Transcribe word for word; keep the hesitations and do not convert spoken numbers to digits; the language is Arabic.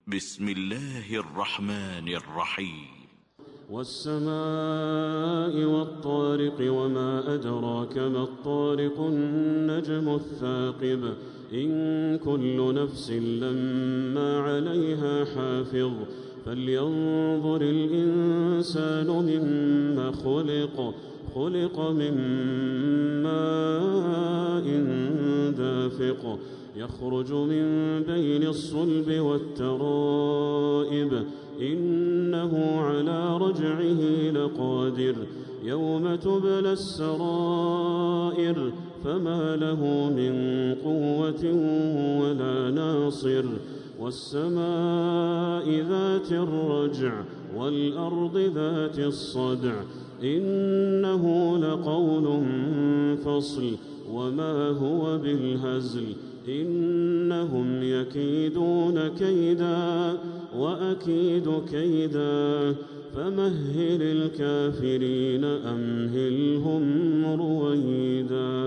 بسم الله الرحمن الرحيم. والسماء والطارق وما أدراك ما الطارق النجم الثاقب إن كل نفس لما عليها حافظ فلينظر الإنسان مما خلق خلق من ماء دافق يخرج من بين الصلب والترائب إنه على رجعه لقادر يوم تبلى السرائر فما له من قوة ولا ناصر والسماء ذات الرجع والأرض ذات الصدع إنه لقول فصل وما هو بالهزل إنهم يكيدون كيدا وأكيد كيدا فمهل الكافرين أمهلهم رويدا.